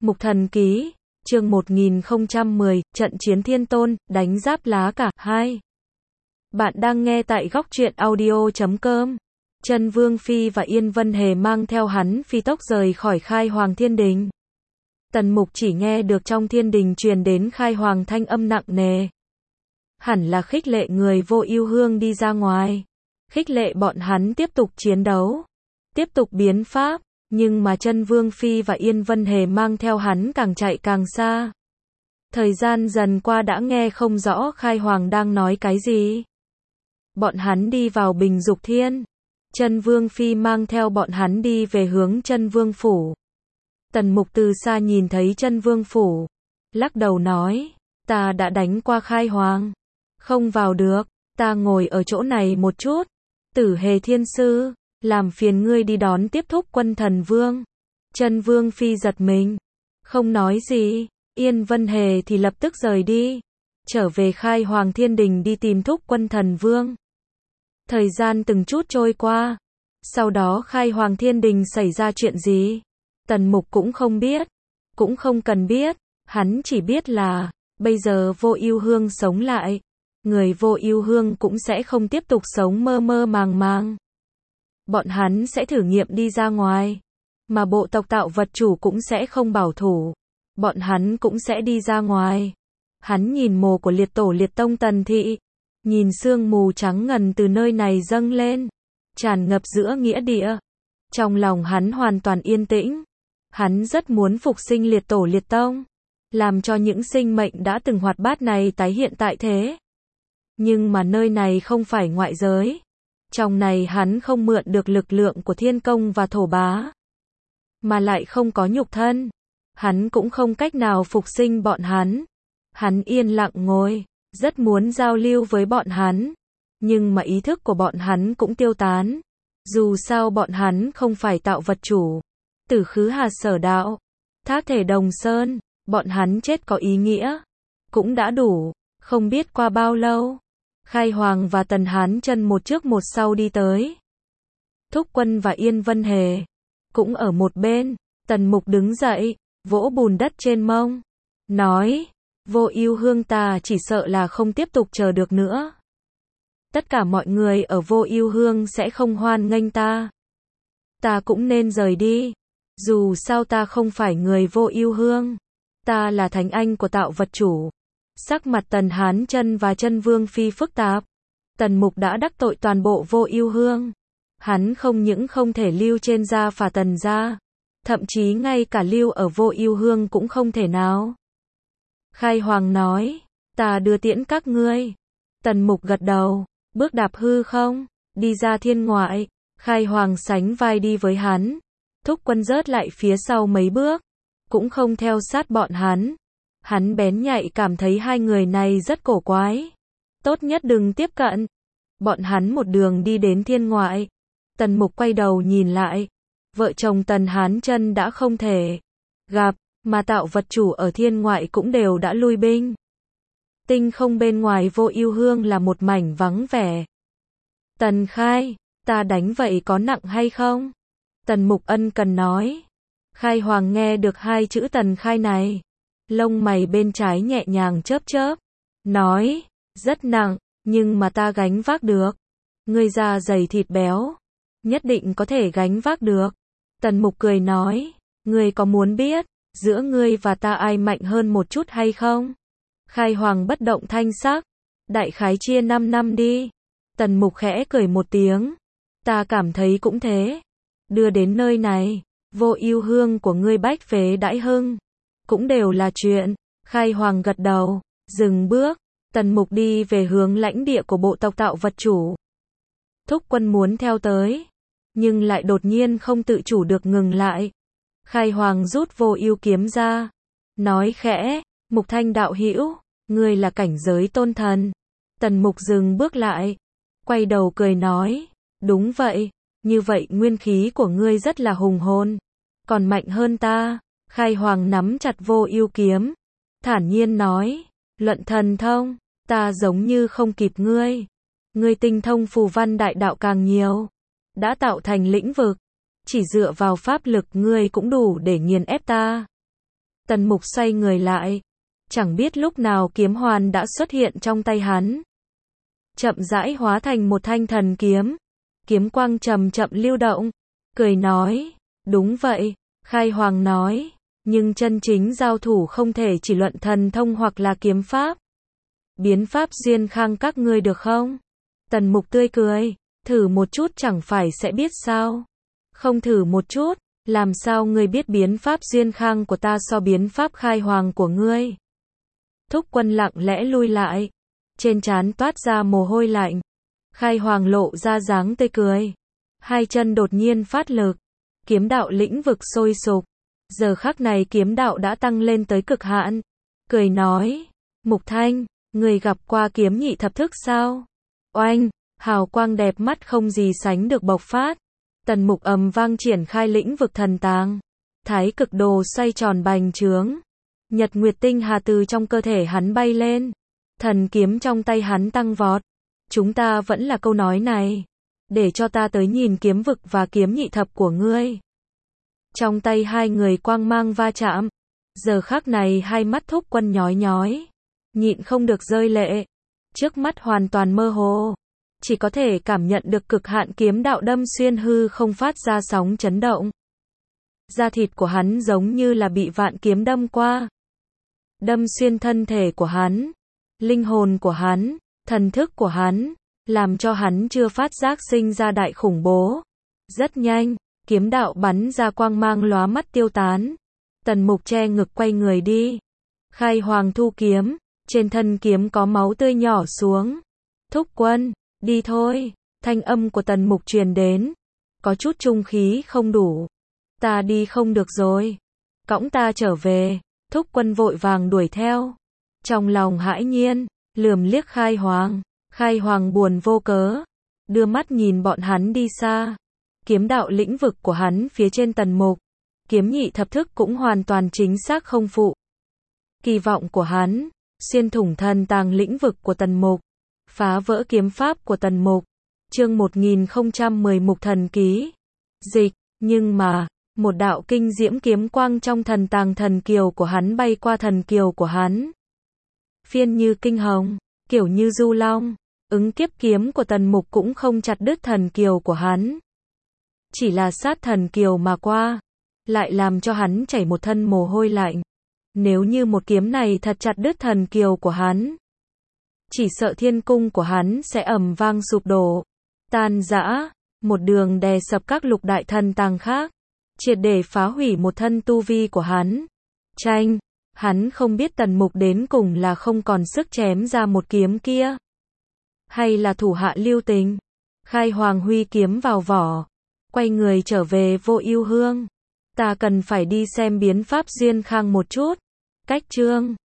Mục Thần Ký, chương 1010, trận chiến Thiên Tôn, đánh giáp lá cả, 2. Bạn đang nghe tại góc truyện audio.com. Chân Vương Phi và Yên Vân Hề mang theo hắn phi tốc rời khỏi Khai Hoàng Thiên Đình. Tần Mục chỉ nghe được trong thiên đình truyền đến Khai Hoàng thanh âm nặng nề. Hẳn là khích lệ người Vô Ưu Hương đi ra ngoài. Khích lệ bọn hắn tiếp tục chiến đấu. Tiếp tục biến pháp. Nhưng mà Chân Vương Phi và Yên Vân Hề mang theo hắn càng chạy càng xa. Thời gian dần qua đã nghe không rõ Khai Hoàng đang nói cái gì. Bọn hắn đi vào Bình Dục Thiên. Chân Vương Phi mang theo bọn hắn đi về hướng Chân Vương Phủ. Tần Mục từ xa nhìn thấy Chân Vương Phủ. Lắc đầu nói, ta đã đánh qua Khai Hoàng. Không vào được, ta ngồi ở chỗ này một chút. Tử Hề Thiên Sư, làm phiền ngươi đi đón tiếp Thúc Quân Thần Vương. Chân Vương Phi giật mình. Không nói gì, Yên Vân Hề thì lập tức rời đi. Trở về Khai Hoàng Thiên Đình đi tìm Thúc Quân Thần Vương. Thời gian từng chút trôi qua. Sau đó Khai Hoàng Thiên Đình xảy ra chuyện gì? Tần Mục cũng không biết. Cũng không cần biết. Hắn chỉ biết là, bây giờ Vô Ưu Hương sống lại. Người Vô Ưu Hương cũng sẽ không tiếp tục sống mơ mơ màng màng. Bọn hắn sẽ thử nghiệm đi ra ngoài. Mà bộ tộc Tạo Vật Chủ cũng sẽ không bảo thủ. Bọn hắn cũng sẽ đi ra ngoài. Hắn nhìn mồ của liệt tổ liệt tông Tần Thị. Nhìn sương mù trắng ngần từ nơi này dâng lên. Tràn ngập giữa nghĩa địa. Trong lòng hắn hoàn toàn yên tĩnh. Hắn rất muốn phục sinh liệt tổ liệt tông. Làm cho những sinh mệnh đã từng hoạt bát này tái hiện tại thế. Nhưng mà nơi này không phải ngoại giới. Trong này hắn không mượn được lực lượng của Thiên Công và Thổ Bá. Mà lại không có nhục thân. Hắn cũng không cách nào phục sinh bọn hắn. Hắn yên lặng ngồi, rất muốn giao lưu với bọn hắn. Nhưng mà ý thức của bọn hắn cũng tiêu tán. Dù sao bọn hắn không phải Tạo Vật Chủ. Tử Khứ Hà Sở Đạo, Thác Thể Đồng Sơn, bọn hắn chết có ý nghĩa. Cũng đã đủ, không biết qua bao lâu. Khai Hoàng và Tần Hán Chân một trước một sau đi tới. Thúc Quân và Yên Vân Hề cũng ở một bên. Tần Mục đứng dậy, vỗ bùn đất trên mông, nói, Vô Ưu Hương ta chỉ sợ là không tiếp tục chờ được nữa. Tất cả mọi người ở Vô Ưu Hương sẽ không hoan nghênh ta. Ta cũng nên rời đi. Dù sao ta không phải người Vô Ưu Hương. Ta là thánh anh của Tạo Vật Chủ. Sắc mặt Tần Hán Chân và Chân Vương Phi phức tạp. Tần Mục đã đắc tội toàn bộ Vô Ưu Hương. Hắn không những không thể lưu trên gia phả Tần gia, thậm chí ngay cả lưu ở Vô Ưu Hương cũng không thể nào. Khai Hoàng nói, ta đưa tiễn các ngươi. Tần Mục gật đầu, bước đạp hư không, đi ra thiên ngoại. Khai Hoàng sánh vai đi với hắn. Thúc Quân rớt lại phía sau mấy bước, cũng không theo sát bọn hắn. Hắn bén nhạy cảm thấy hai người này rất cổ quái. Tốt nhất đừng tiếp cận. Bọn hắn một đường đi đến thiên ngoại. Tần Mục quay đầu nhìn lại. Vợ chồng Tần Hán Chân đã không thể gặp, mà Tạo Vật Chủ ở thiên ngoại cũng đều đã lui binh. Tinh không bên ngoài Vô Ưu Hương là một mảnh vắng vẻ. Tần Khai, ta đánh vậy có nặng hay không? Tần Mục ân cần nói. Khai Hoàng nghe được hai chữ Tần Khai này. Lông mày bên trái nhẹ nhàng chớp chớp. Nói, rất nặng, nhưng mà ta gánh vác được. Ngươi da dày thịt béo. Nhất định có thể gánh vác được. Tần Mục cười nói, ngươi có muốn biết, giữa ngươi và ta ai mạnh hơn một chút hay không? Khai Hoàng bất động thanh sắc. Đại khái chia 5 năm đi. Tần Mục khẽ cười một tiếng. Ta cảm thấy cũng thế. Đưa đến nơi này, Vô Ưu Hương của ngươi bách phế đãi hưng. Cũng đều là chuyện. Khai Hoàng gật đầu, dừng bước. Tần Mục đi về hướng lãnh địa của bộ tộc Tạo Vật Chủ. Thúc Quân muốn theo tới, nhưng lại đột nhiên không tự chủ được ngừng lại. Khai Hoàng rút Vô Ưu kiếm ra, nói khẽ, Mục Thanh đạo hữu, ngươi là cảnh giới tôn thần. Tần Mục dừng bước lại, quay đầu cười nói, đúng vậy, như vậy nguyên khí của ngươi rất là hùng hồn, còn mạnh hơn ta. Khai Hoàng nắm chặt Vô Ưu kiếm, thản nhiên nói, luận thần thông, ta giống như không kịp ngươi. Ngươi tinh thông phù văn đại đạo càng nhiều, đã tạo thành lĩnh vực, chỉ dựa vào pháp lực ngươi cũng đủ để nghiền ép ta. Tần Mục xoay người lại. Chẳng biết lúc nào kiếm hoàn đã xuất hiện trong tay hắn. Chậm rãi hóa thành một thanh thần kiếm. Kiếm quang chậm chậm lưu động. Cười nói. Đúng vậy. Khai Hoàng nói. Nhưng chân chính giao thủ không thể chỉ luận thần thông hoặc là kiếm pháp. Biến pháp duyên khang các ngươi được không? Tần Mục tươi cười. Thử một chút chẳng phải sẽ biết sao? Không thử một chút, làm sao ngươi biết biến pháp duyên khang của ta so biến pháp Khai Hoàng của ngươi? Thúc Quân lặng lẽ lui lại. Trên trán toát ra mồ hôi lạnh. Khai Hoàng lộ ra dáng tươi cười. Hai chân đột nhiên phát lực. Kiếm đạo lĩnh vực sôi sục. Giờ khắc này kiếm đạo đã tăng lên tới cực hạn. Cười nói. Mục Thanh, người gặp qua kiếm nhị thập thức sao? Oanh, hào quang đẹp mắt không gì sánh được bộc phát. Tần Mục ầm vang triển khai lĩnh vực thần tàng. Thái cực đồ xoay tròn bành trướng. Nhật Nguyệt Tinh Hà từ trong cơ thể hắn bay lên. Thần kiếm trong tay hắn tăng vọt. Chúng ta vẫn là câu nói này. Để cho ta tới nhìn kiếm vực và kiếm nhị thập của ngươi. Trong tay hai người quang mang va chạm. Giờ khắc này hai mắt Thúc Quân nhói nhói. Nhịn không được rơi lệ. Trước mắt hoàn toàn mơ hồ. Chỉ có thể cảm nhận được cực hạn kiếm đạo đâm xuyên hư không phát ra sóng chấn động. Da thịt của hắn giống như là bị vạn kiếm đâm qua. Đâm xuyên thân thể của hắn, linh hồn của hắn, thần thức của hắn, làm cho hắn chưa phát giác sinh ra đại khủng bố. Rất nhanh, kiếm đạo bắn ra quang mang lóa mắt tiêu tán. Tần Mục che ngực quay người đi. Khai Hoàng thu kiếm, trên thân kiếm có máu tươi nhỏ xuống. Thúc Quân, đi thôi. Thanh âm của Tần Mục truyền đến. Có chút trung khí không đủ. Ta đi không được rồi. Cõng ta trở về. Thúc Quân vội vàng đuổi theo. Trong lòng hãi nhiên, lườm liếc Khai Hoàng. Khai Hoàng buồn vô cớ. Đưa mắt nhìn bọn hắn đi xa. Kiếm đạo lĩnh vực của hắn phía trên Tần Mục. Kiếm nhị thập thức cũng hoàn toàn chính xác không phụ. Kỳ vọng của hắn, xuyên thủng thần tàng lĩnh vực của Tần Mục. Phá vỡ kiếm pháp của Tần Mục. Chương 1010 Mục Thần Ký. Dịch, nhưng mà, một đạo kinh diễm kiếm quang trong thần tàng thần kiều của hắn bay qua thần kiều của hắn. Phiên như kinh hồng, kiểu như du long, ứng kiếp kiếm của Tần Mục cũng không chặt đứt thần kiều của hắn. Chỉ là sát thần kiều mà qua, lại làm cho hắn chảy một thân mồ hôi lạnh. Nếu như một kiếm này thật chặt đứt thần kiều của hắn, chỉ sợ thiên cung của hắn sẽ ầm vang sụp đổ, tan rã, một đường đè sập các lục đại thần tàng khác, triệt để phá hủy một thân tu vi của hắn. Chanh, hắn không biết Tần Mục đến cùng là không còn sức chém ra một kiếm kia, hay là thủ hạ lưu tình. Khai Hoàng huy kiếm vào vỏ, quay người trở về Vô Ưu Hương. Ta cần phải đi xem biến pháp duyên khang một chút. Cách chương